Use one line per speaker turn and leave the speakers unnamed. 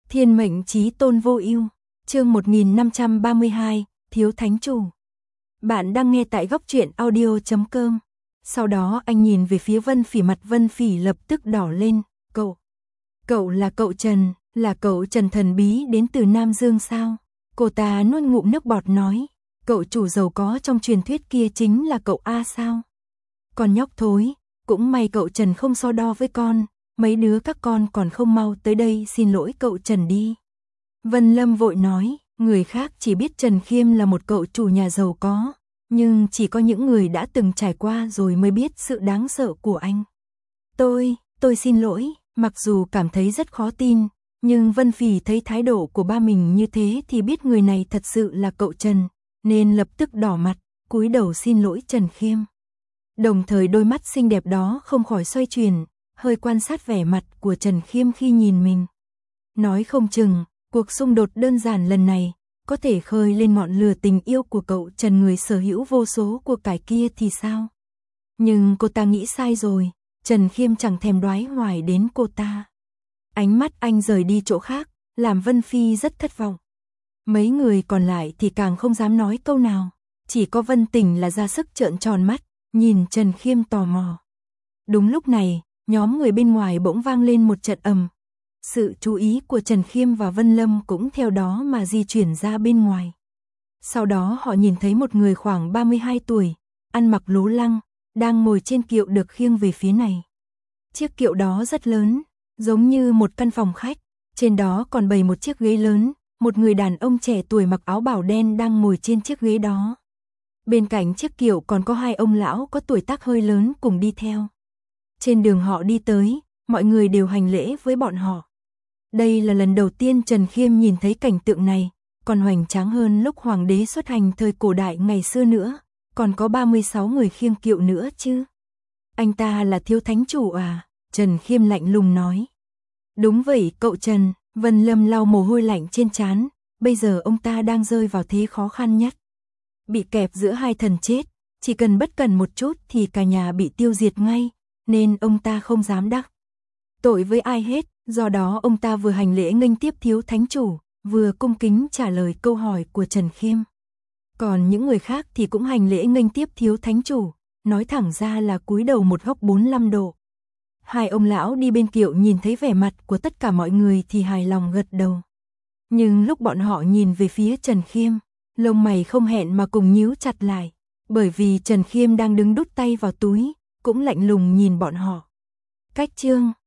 Thiên mệnh chí tôn vô ưu, chương 1532, thiếu thánh chủ. Bạn đang nghe tại góc truyện audio.com. Sau đó anh nhìn về phía Vân Phỉ, mặt Vân Phỉ lập tức đỏ lên. Cậu là cậu Trần, là cậu Trần thần bí đến từ Nam Dương sao? Cô ta nuốt ngụm nước bọt nói, cậu chủ giàu có trong truyền thuyết kia chính là cậu A sao? Con nhóc thối, cũng may cậu Trần không so đo với con, mấy đứa các con còn không mau tới đây xin lỗi cậu Trần đi. Vân Lâm vội nói, người khác chỉ biết Trần Khiêm là một cậu chủ nhà giàu có, nhưng chỉ có những người đã từng trải qua rồi mới biết sự đáng sợ của anh. Tôi xin lỗi, mặc dù cảm thấy rất khó tin, nhưng Vân Phỉ thấy thái độ của ba mình như thế thì biết người này thật sự là cậu Trần, nên lập tức đỏ mặt, cúi đầu xin lỗi Trần Khiêm. Đồng thời đôi mắt xinh đẹp đó không khỏi xoay chuyển, hơi quan sát vẻ mặt của Trần Khiêm khi nhìn mình. Nói không chừng, cuộc xung đột đơn giản lần này có thể khơi lên ngọn lửa tình yêu của cậu Trần, người sở hữu vô số của cải kia thì sao? Nhưng cô ta nghĩ sai rồi, Trần Khiêm chẳng thèm đoái hoài đến cô ta. Ánh mắt anh rời đi chỗ khác, làm Vân Phi rất thất vọng. Mấy người còn lại thì càng không dám nói câu nào, chỉ có Vân Tình là ra sức trợn tròn mắt, nhìn Trần Khiêm tò mò. Đúng lúc này, nhóm người bên ngoài bỗng vang lên một trận ầm. Sự chú ý của Trần Khiêm và Vân Lâm cũng theo đó mà di chuyển ra bên ngoài. Sau đó họ nhìn thấy một người khoảng 32 tuổi, ăn mặc lố lăng, đang ngồi trên kiệu được khiêng về phía này. Chiếc kiệu đó rất lớn, giống như một căn phòng khách, trên đó còn bày một chiếc ghế lớn, một người đàn ông trẻ tuổi mặc áo bào đen đang ngồi trên chiếc ghế đó. Bên cạnh chiếc kiệu còn có hai ông lão có tuổi tác hơi lớn cùng đi theo. Trên đường họ đi tới, mọi người đều hành lễ với bọn họ. Đây là lần đầu tiên Trần Khiêm nhìn thấy cảnh tượng này, còn hoành tráng hơn lúc hoàng đế xuất hành thời cổ đại ngày xưa nữa, còn có 36 người khiêng kiệu nữa chứ. Anh ta là thiếu thánh chủ à? Trần Khiêm lạnh lùng nói. Đúng vậy cậu Trần, Vân Lâm lau mồ hôi lạnh trên trán, bây giờ ông ta đang rơi vào thế khó khăn nhất. Bị kẹp giữa hai thần chết, chỉ cần bất cẩn một chút thì cả nhà bị tiêu diệt ngay, nên ông ta không dám đắc tội với ai hết, do đó ông ta vừa hành lễ nghênh tiếp thiếu thánh chủ, vừa cung kính trả lời câu hỏi của Trần Khiêm. Còn những người khác thì cũng hành lễ nghênh tiếp thiếu thánh chủ, nói thẳng ra là cúi đầu một góc 45 độ. Hai ông lão đi bên kiệu nhìn thấy vẻ mặt của tất cả mọi người thì hài lòng gật đầu. Nhưng lúc bọn họ nhìn về phía Trần Khiêm, lông mày không hẹn mà cùng nhíu chặt lại, bởi vì Trần Khiêm đang đứng đút tay vào túi, cũng lạnh lùng nhìn bọn họ. Cách chương